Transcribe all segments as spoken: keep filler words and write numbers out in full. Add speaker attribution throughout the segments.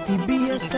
Speaker 1: T B S,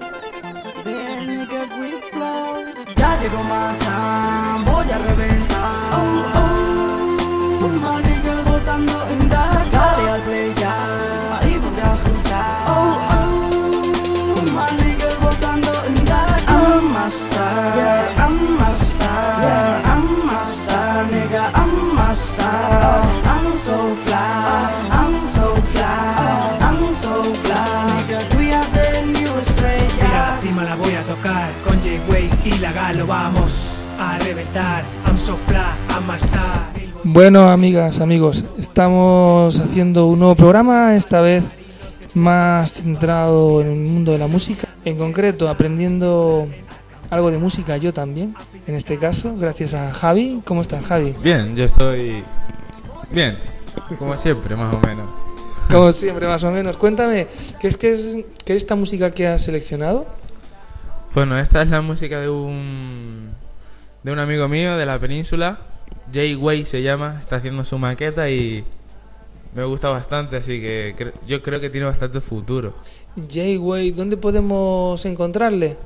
Speaker 1: ven nigga with flow. Ya llegó más time, voy a reventar. Oh, oh, my nigga botando en dark. Dale al play ya, ahí voy a escuchar. Oh, oh, my nigga botando en dark. I'm a star, yeah, I'm a star, yeah, I'm a star, nigga, I'm a star. I'm so fly, I'm so fly, I'm so fly, nigga, we are the new estrellas.
Speaker 2: Mira, encima la voy a tocar con J-Way y la Galo, vamos a reventar. I'm so fly, I'm a star.
Speaker 3: Bueno, amigas, amigos, estamos haciendo un nuevo programa, esta vez más centrado en el mundo de la música, en concreto aprendiendo algo de música yo también, en este caso, gracias a Javi. ¿Cómo estás, Javi?
Speaker 4: Bien, yo estoy bien, como siempre, más o menos.
Speaker 3: Como siempre, más o menos. Cuéntame, ¿qué es, qué es, qué es esta música que has seleccionado?
Speaker 4: Bueno, esta es la música de un de un amigo mío de la península, J-Way se llama, está haciendo su maqueta y me gusta bastante, así que cre- yo creo que tiene bastante futuro.
Speaker 3: J-Way, ¿dónde podemos encontrarle?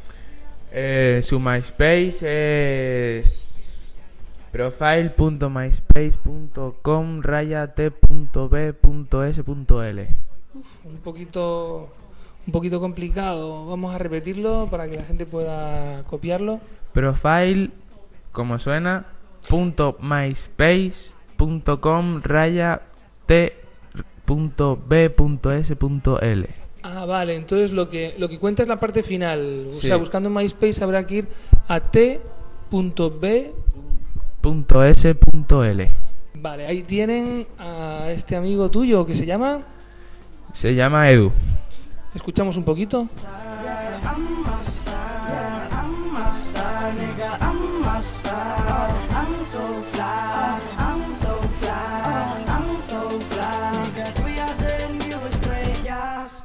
Speaker 4: Eh, su MySpace es profile punto myspace punto com raya t punto b punto s punto l.
Speaker 3: Un poquito, un poquito complicado. Vamos a repetirlo para que la gente pueda copiarlo.
Speaker 4: Profile, como suena, punto myspace punto com raya t punto b punto s punto l.
Speaker 3: Ah, vale, entonces lo que lo que cuenta es la parte final. O
Speaker 4: Sí.
Speaker 3: sea, buscando en MySpace habrá que ir a t punto b.
Speaker 4: Punto s punto l.
Speaker 3: Vale, ahí tienen a este amigo tuyo que se llama...
Speaker 4: Se llama Edu.
Speaker 3: Escuchamos un poquito.
Speaker 1: I'm a star, I'm a star, nigga, I'm a star. I'm so fly, I'm so fly, I'm so fly, nigga, we are the new estrellas.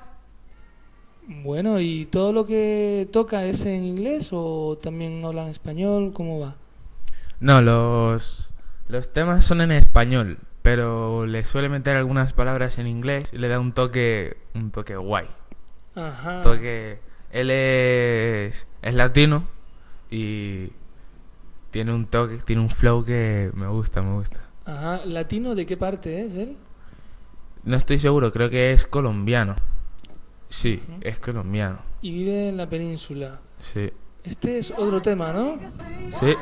Speaker 3: Bueno, ¿y todo lo que toca es en inglés o también hablan español? ¿Cómo va?
Speaker 4: No, los, los temas son en español, pero le suele meter algunas palabras en inglés y le da un toque, un toque guay.
Speaker 3: Ajá.
Speaker 4: Toque, él es, es latino y tiene un toque, tiene un flow que me gusta, me gusta.
Speaker 3: Ajá. ¿Latino de qué parte es él?
Speaker 4: No estoy seguro, creo que es colombiano. Sí,
Speaker 3: Ujú.
Speaker 4: es colombiano.
Speaker 3: Y vive en la península.
Speaker 4: Sí,
Speaker 3: Este es otro tema, ¿no?
Speaker 4: sí.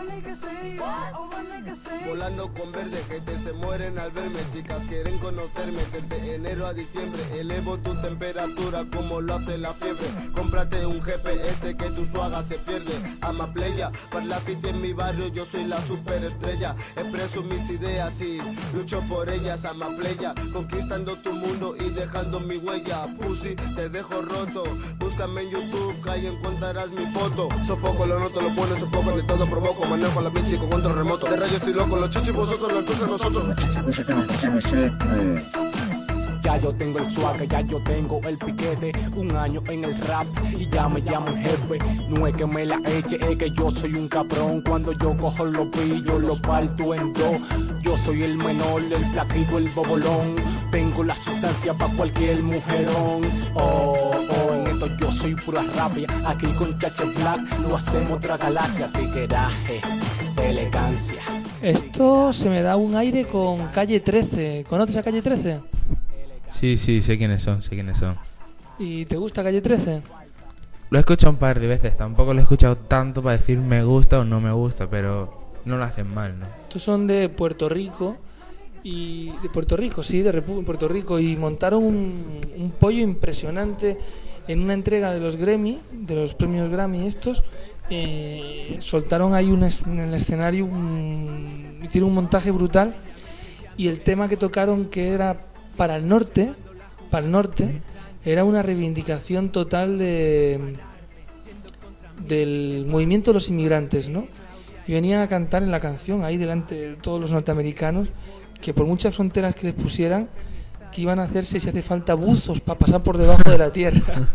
Speaker 5: Volando con verde, gente se mueren al verme. Chicas quieren conocerme desde enero a diciembre. Elevo tu temperatura como lo hace la fiebre. Cómprate un G P S que tu suaga se pierde. Ama playa, para la piti en mi barrio yo soy la superestrella. Expreso mis ideas y lucho por ellas. Ama playa, conquistando tu mundo y dejando mi huella. Pussy, te dejo roto. Búscame en YouTube, que ahí encontrarás mi foto. Sofoco, lo noto, lo bueno, sofoco, de todo provoco. Manejo la bici con control remoto. De rayo estoy loco, los chichis vosotros, los tuces nosotros.
Speaker 6: Ya yo tengo el swag, ya yo tengo el piquete. Un año en el rap y ya me llaman jefe. No es que me la eche, es que yo soy un cabrón. Cuando yo cojo los pillos, los parto en dos. Yo soy el menor, el flaquito, el bobolón. Tengo la sustancia pa' cualquier mujerón. Oh, oh, en esto yo soy pura rabia. Aquí con Chache Black lo hacemos otra galaxia. Piqueraje, elegancia.
Speaker 3: Esto se me da un aire con Calle trece. ¿Conoces a Calle trece?
Speaker 4: Sí, sí, sé quiénes son, sé quiénes son.
Speaker 3: ¿Y te gusta Calle trece?
Speaker 4: Lo he escuchado un par de veces, tampoco lo he escuchado tanto para decir me gusta o no me gusta, pero no lo hacen mal, ¿no?
Speaker 3: Estos son de Puerto Rico. Y de Puerto Rico, sí, de Repu- Puerto Rico. Y montaron un, un pollo impresionante en una entrega de los Grammy, de los premios Grammy estos. Eh, soltaron ahí un es- en el escenario, un- hicieron un montaje brutal. Y el tema que tocaron, que era para el norte, para el norte, era una reivindicación total de del movimiento de los inmigrantes, ¿no? Y venían a cantar en la canción ahí delante de todos los norteamericanos que por muchas fronteras que les pusieran, que iban a hacerse si hace falta buzos para pasar por debajo de la tierra,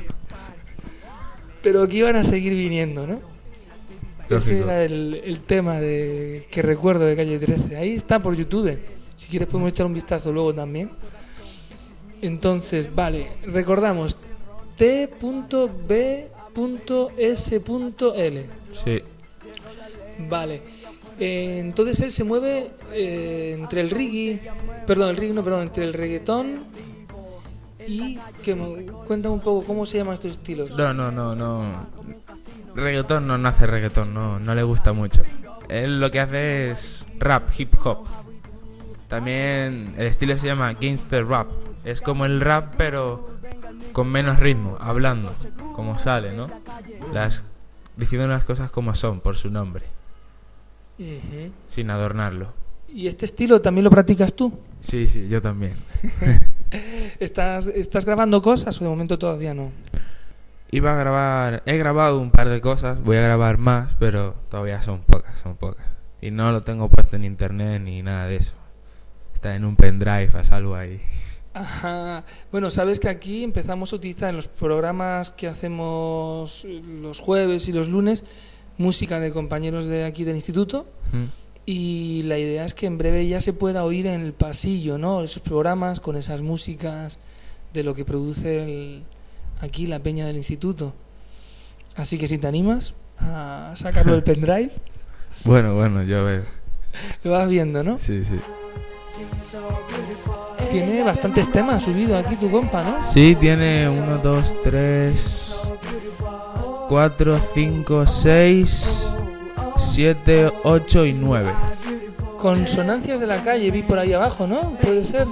Speaker 3: pero que iban a seguir viniendo, ¿no? Ese
Speaker 4: Lógico.
Speaker 3: era el, el tema de que recuerdo de Calle trece. Ahí está por YouTube. Si quieres podemos echar un vistazo luego también. Entonces, vale, recordamos T B S L.
Speaker 4: Sí.
Speaker 3: Vale. Eh, entonces él se mueve eh, entre el reggae, perdón, el reggae no, perdón, entre el reggaetón y que me cuéntame un poco cómo se llaman estos estilos.
Speaker 4: No, no, no, no. Reggaetón no, no hace reggaetón, no, no le gusta mucho. Él lo que hace es rap, hip hop. También el estilo se llama gangster rap. Es como el rap pero con menos ritmo, hablando, como sale, ¿no? Las diciendo las cosas como son, por su nombre.
Speaker 3: Uh-huh.
Speaker 4: Sin adornarlo.
Speaker 3: ¿Y este estilo también lo practicas tú?
Speaker 4: Sí, sí, yo también.
Speaker 3: ¿Estás, ¿Estás grabando cosas o de momento todavía no?
Speaker 4: Iba a grabar, he grabado un par de cosas, voy a grabar más, pero todavía son pocas, son pocas. Y no lo tengo puesto en internet ni nada de eso. Está en un pendrive a salvo ahí.
Speaker 3: Ajá. Bueno, sabes que aquí empezamos a utilizar en los programas que hacemos los jueves y los lunes música de compañeros de aquí del instituto.
Speaker 4: ¿Mm?
Speaker 3: Y la idea es que en breve ya se pueda oír en el pasillo, ¿no? Esos programas con esas músicas de lo que produce el, aquí la peña del instituto. Así que si te animas a sacarlo del pendrive.
Speaker 4: Bueno, bueno, yo veo.
Speaker 3: Lo vas viendo, ¿no?
Speaker 4: Sí, sí.
Speaker 3: Tiene bastantes temas subido aquí tu compa, ¿no?
Speaker 4: Sí, tiene uno, dos, tres, cuatro, cinco, seis, siete, ocho y nueve.
Speaker 3: Consonancias de la calle vi por ahí abajo, ¿no? Puede ser.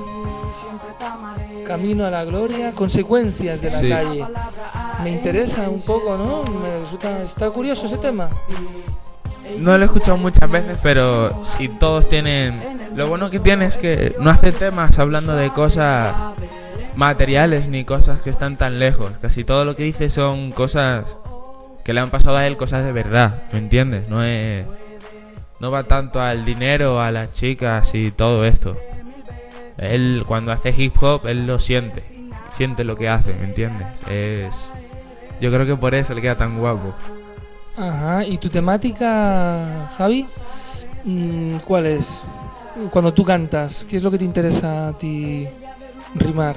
Speaker 3: Camino a la gloria, consecuencias de la
Speaker 4: Sí.
Speaker 3: calle. Me interesa un poco, ¿no? Me resulta, está curioso ese tema.
Speaker 4: No lo he escuchado muchas veces, pero si todos tienen... Lo bueno que tiene es que no hace temas hablando de cosas materiales ni cosas que están tan lejos. Casi todo lo que dice son cosas que le han pasado a él, cosas de verdad, ¿me entiendes? No es... No va tanto al dinero, a las chicas y todo esto. Él cuando hace hip hop, él lo siente. Siente lo que hace, ¿me entiendes? Es... Yo creo que por eso le queda tan guapo.
Speaker 3: Ajá, ¿y tu temática, Javi? ¿Cuál es? Cuando tú cantas, ¿qué es lo que te interesa a ti rimar?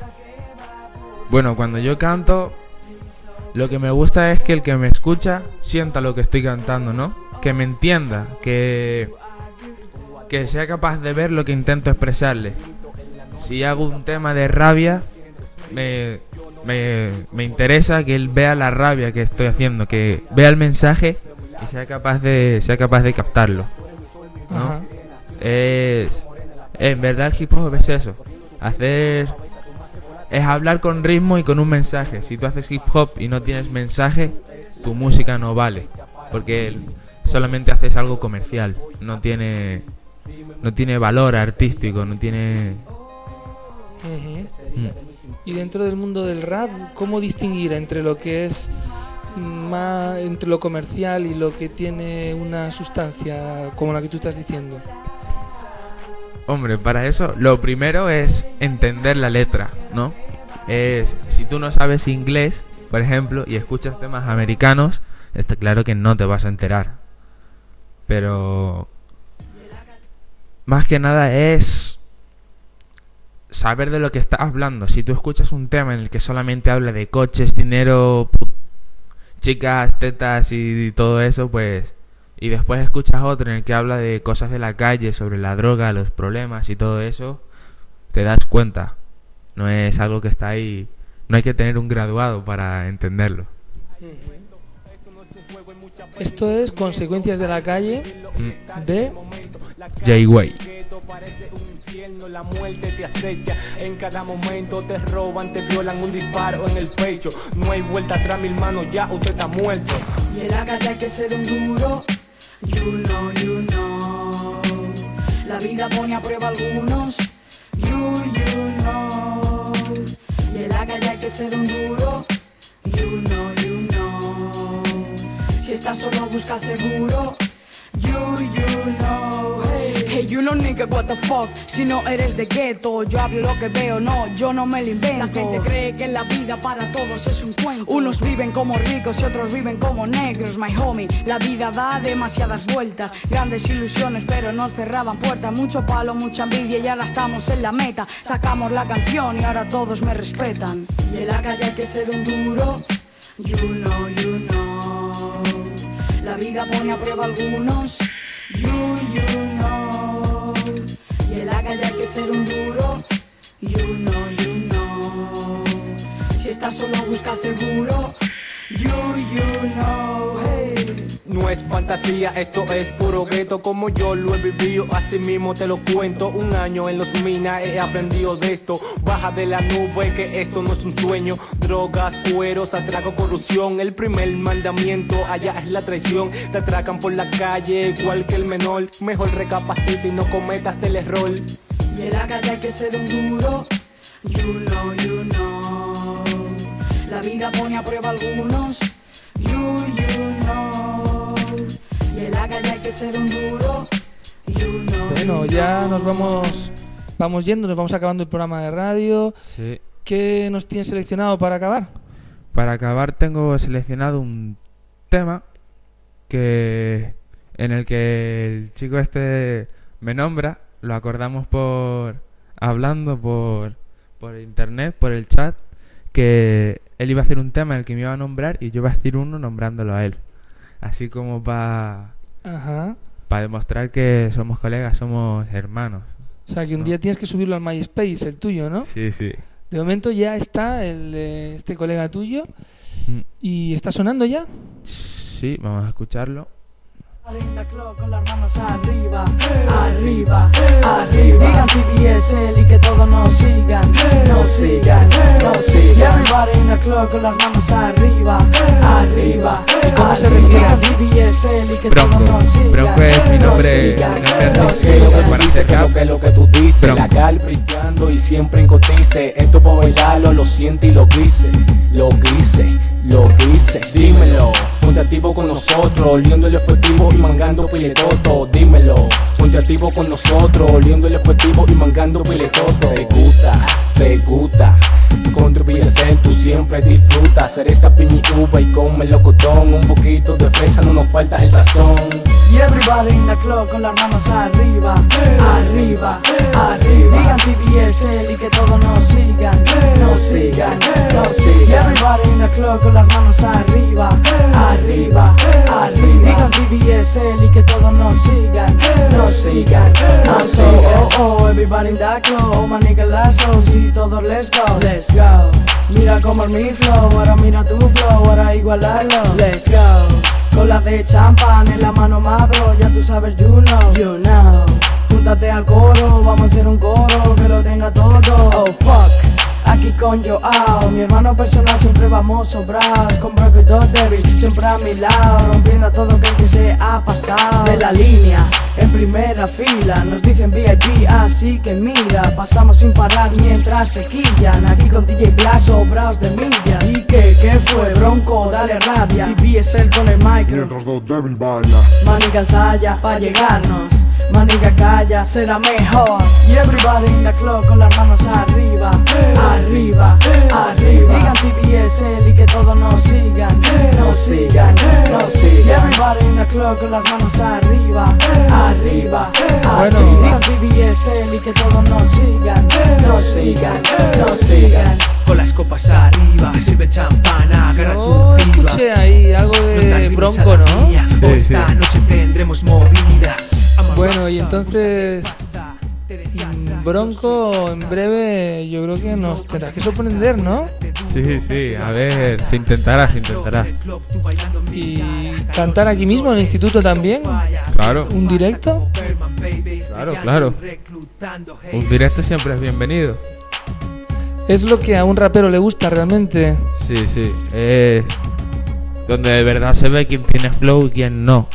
Speaker 4: Bueno, cuando yo canto, lo que me gusta es que el que me escucha sienta lo que estoy cantando, ¿no? Que me entienda, que, que sea capaz de ver lo que intento expresarle. Si hago un tema de rabia, me... Me, me interesa que él vea la rabia que estoy haciendo, que vea el mensaje y sea capaz de sea capaz de captarlo, ¿no?
Speaker 3: Ajá.
Speaker 4: Es, en verdad el hip hop es eso, hacer es hablar con ritmo y con un mensaje. Si tú haces hip hop y no tienes mensaje, tu música no vale, porque solamente haces algo comercial, no tiene no tiene valor artístico, no tiene...
Speaker 3: Uh-huh.
Speaker 4: Mm.
Speaker 3: Y dentro del mundo del rap, ¿cómo distinguir entre lo que es más, entre lo comercial y lo que tiene una sustancia como la que tú estás diciendo?
Speaker 4: Hombre, para eso lo primero es entender la letra, ¿no? Es, si tú no sabes inglés, por ejemplo, y escuchas temas americanos, está claro que no te vas a enterar. Pero más que nada es saber de lo que estás hablando. Si tú escuchas un tema en el que solamente habla de coches, dinero, put- chicas, tetas y todo eso, pues... Y después escuchas otro en el que habla de cosas de la calle, sobre la droga, los problemas y todo eso, te das cuenta. No es algo que está ahí... No hay que tener un graduado para entenderlo.
Speaker 3: Esto es Consecuencias de la calle de
Speaker 4: J-Way.
Speaker 6: La muerte te acecha, en cada momento te roban, te violan, un disparo en el pecho. No hay vuelta atrás, mi hermano, ya usted está muerto.
Speaker 1: Y en la calle hay que ser un duro. You know, you know. La vida pone a prueba a algunos. You, you know. Y en la calle hay que ser un duro. You know, you know. Si estás solo busca seguro. You, you know. Hey, hey, you You know nigga what the fuck, si no eres de gueto. Yo hablo lo que veo, no, yo no me lo invento. La gente cree que la vida para todos es un cuento. Unos viven como ricos y otros viven como negros, my homie. La vida da demasiadas vueltas, grandes ilusiones pero no cerraban puertas. Mucho palo, mucha envidia y ahora estamos en la meta. Sacamos la canción y ahora todos me respetan. Y en la calle hay que ser un duro. You know, you know. La vida pone a prueba a algunos. You, you know. Y en la calle hay que ser un duro. You know, you know. Si estás solo busca seguro. You, you know, hey.
Speaker 6: No es fantasía, esto es puro gueto. Como yo lo he vivido, así mismo te lo cuento. Un año en los minas he aprendido de esto. Baja de la nube que esto no es un sueño. Drogas, cueros, atraco, corrupción. El primer mandamiento allá es la traición. Te atracan por la calle igual que el menor. Mejor recapacita y no cometas el error.
Speaker 1: Y en la calle hay que ser un duro. You know, you know. La vida pone a prueba a algunos. You, you know. Y en la calle hay que ser un duro. You know.
Speaker 3: Bueno, ya nos vamos vamos yendo, nos vamos acabando el programa de radio.
Speaker 4: Sí.
Speaker 3: ¿Qué nos tienes seleccionado para acabar?
Speaker 4: Para acabar tengo seleccionado un tema que en el que el chico este me nombra. Lo acordamos por hablando por por internet, por el chat, que él iba a hacer un tema en el que me iba a nombrar y yo iba a decir uno nombrándolo a él. Así como para
Speaker 3: Ajá.
Speaker 4: para demostrar que somos colegas, somos hermanos.
Speaker 3: O sea, que un
Speaker 4: ¿no?
Speaker 3: día tienes que subirlo al MySpace, el tuyo, ¿no?
Speaker 4: Sí, sí.
Speaker 3: De momento ya está el de este colega tuyo.
Speaker 4: Mm.
Speaker 3: ¿Y está sonando ya?
Speaker 4: Sí, vamos a escucharlo.
Speaker 1: In the club con las manos arriba, arriba, arriba. Digan T B S L y que todos nos sigan, nos sigan, nos sigan. Everybody in the club con las manos arriba, arriba,
Speaker 3: ¿Y cómo se
Speaker 1: arriba.
Speaker 3: refiere?
Speaker 1: Digan T B S L y que
Speaker 4: Bronco.
Speaker 1: todos nos sigan,
Speaker 4: Bronco es mi
Speaker 1: nos
Speaker 4: nombre,
Speaker 1: sigan,
Speaker 4: mi nombre
Speaker 1: nos
Speaker 4: artístico
Speaker 1: sigan.
Speaker 4: para
Speaker 6: Dice que
Speaker 4: secar.
Speaker 6: lo que lo que tú dices.
Speaker 4: Bronco.
Speaker 6: La gal brillando y siempre en cotice. Esto por bailarlo, lo siente y lo quise. Lo quise, lo quise. Dímelo, ponte activo con nosotros, oliendo el efectivo y mangando piletoto. Dímelo, ponte activo con nosotros, oliendo el efectivo y mangando piletoto. Te gusta, te gusta. Con tu B S L tú siempre disfrutas. Cereza, piña y uva y con melocotón. Un poquito de fresa, no nos falta el sazón.
Speaker 1: Y everybody in the club con las manos arriba, arriba, arriba. Digan T B S L y que todos nos sigan, nos sigan, nos sigan. Y everybody in the club con las manos arriba, arriba, arriba. Digan T B S L y que todos nos sigan, nos sigan, nos sigan. Oh, oh, oh, everybody in the club, oh my nigga lazo, sí, todos let's go, let's go. Mira cómo es mi flow, ahora mira tu flow, ahora igualarlo, let's go. Con la de champán en la mano más bro, ya tú sabes, you know, you know. Júntate al coro, vamos a hacer un coro que lo tenga todo. Oh fuck, aquí con yo, oh, mi hermano personal siempre vamos sobrados. Con Bronco y dos Devil siempre a mi lado, rompiendo a todo que, que se ha pasado. De la línea, en primera fila, nos dicen V I P, así que mira. Pasamos sin parar mientras se quillan, aquí con D J Black sobrados de millas. ¿Y qué? ¿Qué fue? Bronco, dale rabia. T B S L con el micro,
Speaker 5: Mientras dos débil baila.
Speaker 1: Maniga ensaya pa' llegarnos, Maniga calla, será mejor. Y everybody in the club con las manos arriba, arriba, arriba. Digan T B S L y que todos nos sigan, nos sigan, nos sigan. Y everybody in the club con las manos arriba, arriba,
Speaker 3: Bueno.
Speaker 1: arriba. Digan T B S L y que todos nos sigan, nos sigan, nos sigan.
Speaker 2: Con las copas arriba, sirve champán, agarra
Speaker 3: Yo
Speaker 2: tu piba.
Speaker 3: escuché ahí algo
Speaker 2: No te
Speaker 3: de
Speaker 2: arrimes
Speaker 3: Bronco,
Speaker 2: a la
Speaker 3: ¿no?
Speaker 2: mía,
Speaker 4: Sí,
Speaker 2: hoy
Speaker 4: sí.
Speaker 2: esta noche tendremos movida. I'm a
Speaker 3: Bueno, y
Speaker 2: rockstar,
Speaker 3: entonces
Speaker 2: basta, te decía
Speaker 3: mm,
Speaker 2: atrás,
Speaker 3: Bronco en breve yo creo que nos tendrás que sorprender, ¿no?
Speaker 4: Sí, sí, a ver, se intentará, se intentará.
Speaker 3: Y cantar aquí mismo en el instituto también.
Speaker 4: Claro,
Speaker 3: ¿Un directo?
Speaker 4: claro, claro. Un directo siempre es bienvenido.
Speaker 3: Es lo que a un rapero le gusta realmente.
Speaker 4: Sí, sí, es donde de verdad se ve quién tiene flow y quién no.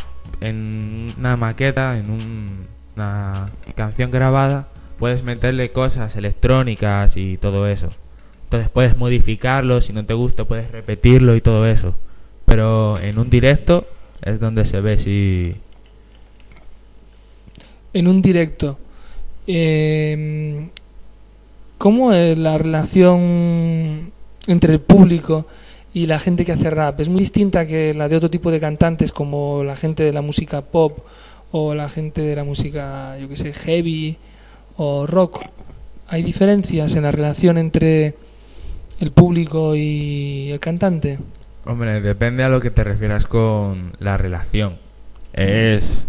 Speaker 4: En una maqueta, en un- una canción grabada, puedes meterle cosas electrónicas y todo eso. Entonces puedes modificarlo, si no te gusta puedes repetirlo y todo eso. Pero en un directo es donde se ve si...
Speaker 3: en un directo, eh, ¿cómo es la relación entre el público y la gente que hace rap? ¿Es muy distinta que la de otro tipo de cantantes, como la gente de la música pop o la gente de la música, yo que sé, heavy o rock? ¿Hay diferencias en la relación entre el público y el cantante?
Speaker 4: Hombre, depende a lo que te refieras con la relación. Es...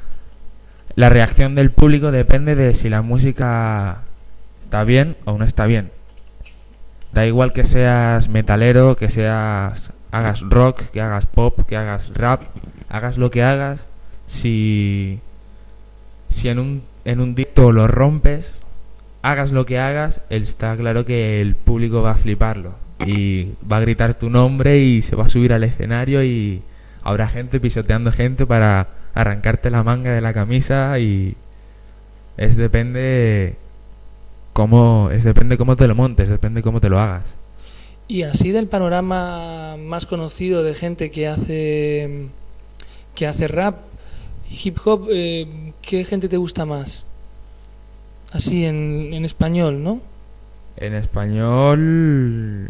Speaker 4: La reacción del público depende de si la música está bien o no está bien. Da igual que seas metalero, que seas hagas rock, que hagas pop, que hagas rap, hagas lo que hagas, si si en un en un dicto lo rompes, hagas lo que hagas, está claro que el público va a fliparlo y va a gritar tu nombre y se va a subir al escenario y habrá gente pisoteando gente para arrancarte la manga de la camisa y es depende cómo es depende cómo te lo montes, depende cómo te lo hagas.
Speaker 3: Y así del panorama más conocido de gente que hace que hace rap, hip hop, eh, ¿qué gente te gusta más? Así en, en español, ¿no?
Speaker 4: En español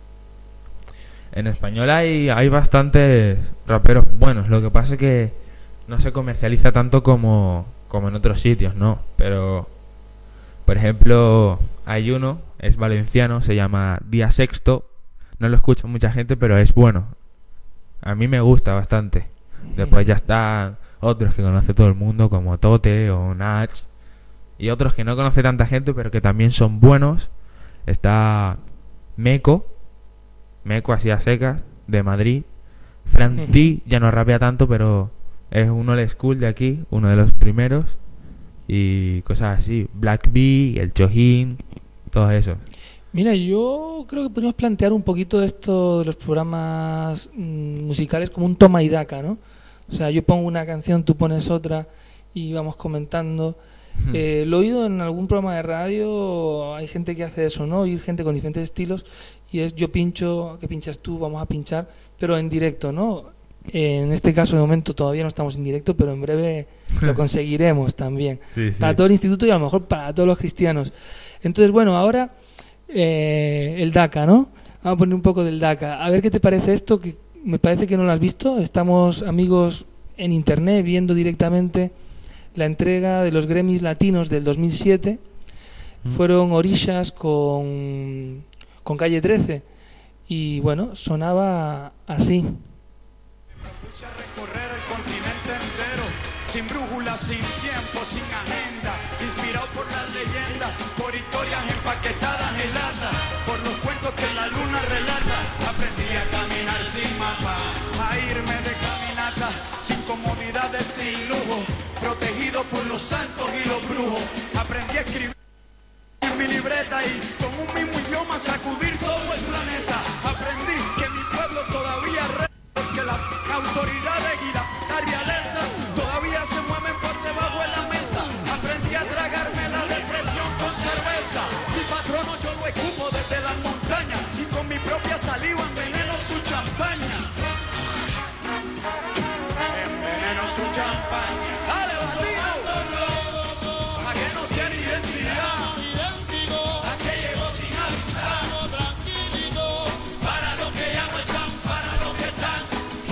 Speaker 4: En español hay hay bastantes raperos buenos, lo que pasa es que no se comercializa tanto como como en otros sitios, ¿no? Pero por ejemplo, hay uno, es valenciano, se llama Día Sexto. No lo escucha mucha gente, pero es bueno. A mí me gusta bastante. Después ya están otros que conoce todo el mundo, como Tote o Nach. Y otros que no conoce tanta gente, pero que también son buenos. Está Meco. Meco así a secas, de Madrid. Fran T ya no rapea tanto, pero es uno old school de aquí, uno de los primeros. Y cosas así, Black Bee, el Chojín, todo eso.
Speaker 3: Mira, yo creo que podríamos plantear un poquito esto de los programas mmm, musicales como un toma y daca, ¿no? O sea, yo pongo una canción, tú pones otra y vamos comentando. Hmm. Eh, lo he oído en algún programa de radio, hay gente que hace eso, ¿no? Oír gente con diferentes estilos y es yo pincho, que pinchas tú, vamos a pinchar, pero en directo, ¿no? En este caso de momento todavía no estamos en directo, pero en breve lo conseguiremos también.
Speaker 4: Sí, sí.
Speaker 3: Para todo el instituto y a lo mejor para todos los cristianos. Entonces, bueno, ahora eh, el daca, ¿no? Vamos a poner un poco del daca. A ver qué te parece esto, que me parece que no lo has visto. Estamos, amigos, en internet viendo directamente la entrega de los Grammys latinos del dos mil siete. Mm. Fueron Orishas con, con Calle trece. Y bueno, sonaba así.
Speaker 7: Recorrer el continente entero, sin brújula, sin tiempo, sin agenda, inspirado por las leyendas, por historias empaquetadas en lata, por los cuentos que la luna relata. Aprendí a caminar sin mapa, a irme de caminata, sin comodidades, sin lujo, protegido por los santos y los brujos. Aprendí a escribir en mi libreta y con un mismo idioma sacudir todo el planeta. Aprendí que mi pueblo todavía re porque las autoridades y la, la realeza todavía se mueven por debajo de la mesa. Aprendí a tragarme la depresión con cerveza. Mi patrono yo lo escupo desde las montañas y con mi propia saliva enveneno su champaña. Enveneno su champaña. ¡Dale, bandido! A que no tiene identidad, a que llegó sin avisar. Para lo que llamo están, para lo que están.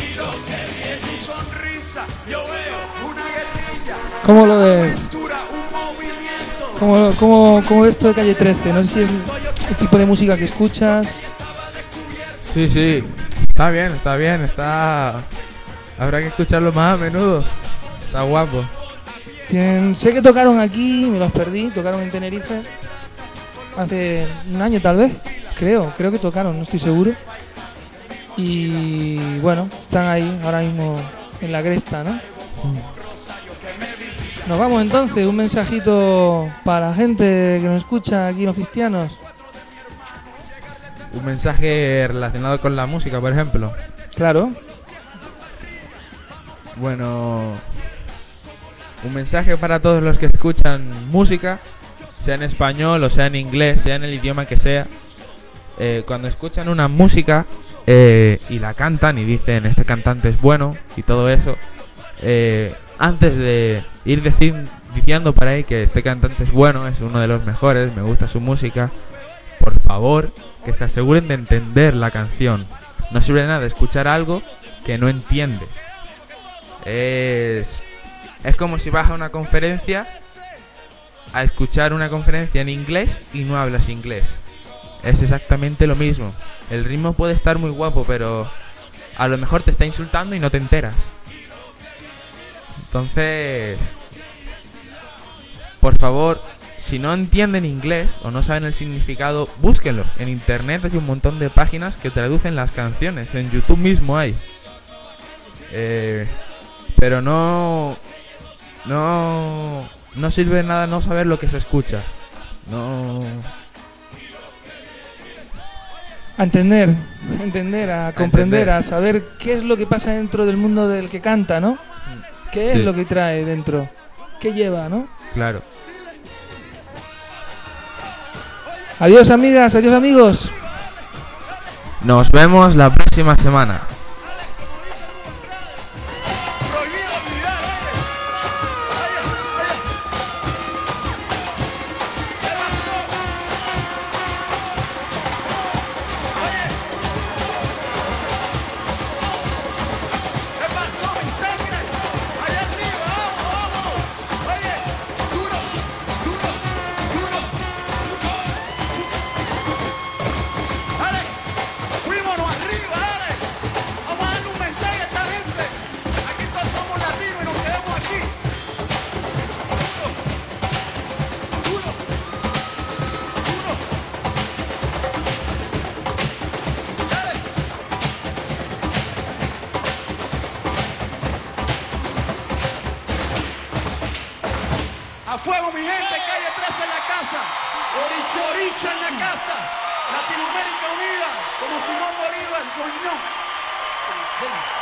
Speaker 7: Yo veo una guerrilla.
Speaker 3: ¿Cómo lo ves? ¿Cómo, cómo, cómo ves esto de Calle trece? No sé si es el tipo de música que escuchas.
Speaker 4: Sí, sí. Está bien, está bien, está... Habrá que escucharlo más a menudo. Está guapo.
Speaker 3: Tienen... Sé que tocaron aquí, me los perdí, tocaron en Tenerife. Hace un año tal vez, creo, creo que tocaron, no estoy seguro. Y bueno, están ahí ahora mismo en la cresta, ¿no? Nos vamos entonces, un mensajito para la gente que nos escucha aquí, los cristianos.
Speaker 4: Un mensaje relacionado con la música, por ejemplo.
Speaker 3: Claro.
Speaker 4: Bueno, un mensaje para todos los que escuchan música, sea en español o sea en inglés, sea en el idioma que sea. Eh, cuando escuchan una música eh, y la cantan y dicen este cantante es bueno y todo eso, eh, antes de ir decir, diciendo por ahí que este cantante es bueno, es uno de los mejores, me gusta su música, por favor, que se aseguren de entender la canción. No sirve de nada escuchar algo que no entiendes. Es, es como si vas a una conferencia a escuchar una conferencia en inglés y no hablas inglés. Es exactamente lo mismo. El ritmo puede estar muy guapo, pero a lo mejor te está insultando y no te enteras. Entonces, por favor, si no entienden inglés o no saben el significado, búsquenlo. En internet hay un montón de páginas que traducen las canciones. En YouTube mismo hay. Eh, pero no, no, no sirve de nada no saber lo que se escucha. No.
Speaker 3: A entender, a entender, a comprender, a saber qué es lo que pasa dentro del mundo del que canta, ¿no? ¿Qué
Speaker 4: Sí.
Speaker 3: es lo que trae dentro? ¿Qué lleva, no?
Speaker 4: Claro.
Speaker 3: Adiós, amigas, adiós, amigos.
Speaker 4: Nos vemos la próxima semana.
Speaker 7: Prohibido olvidar, oye. Oye, oye. ¿Qué pasó? Oye. ¿Qué pasó, mi sangre? Allá arriba, vamos, vamos. Oye, duro, duro, duro. Dale, fuímonos arriba, dale. Vamos a darle un mensaje a esta gente. Aquí todos somos latinos y nos quedamos aquí. Duro, duro, duro. Dale. A fuego, mi gente, calle trece en la casa. Oricha, oricha en la casa. Latinoamérica unida, como Simón Bolívar soñó.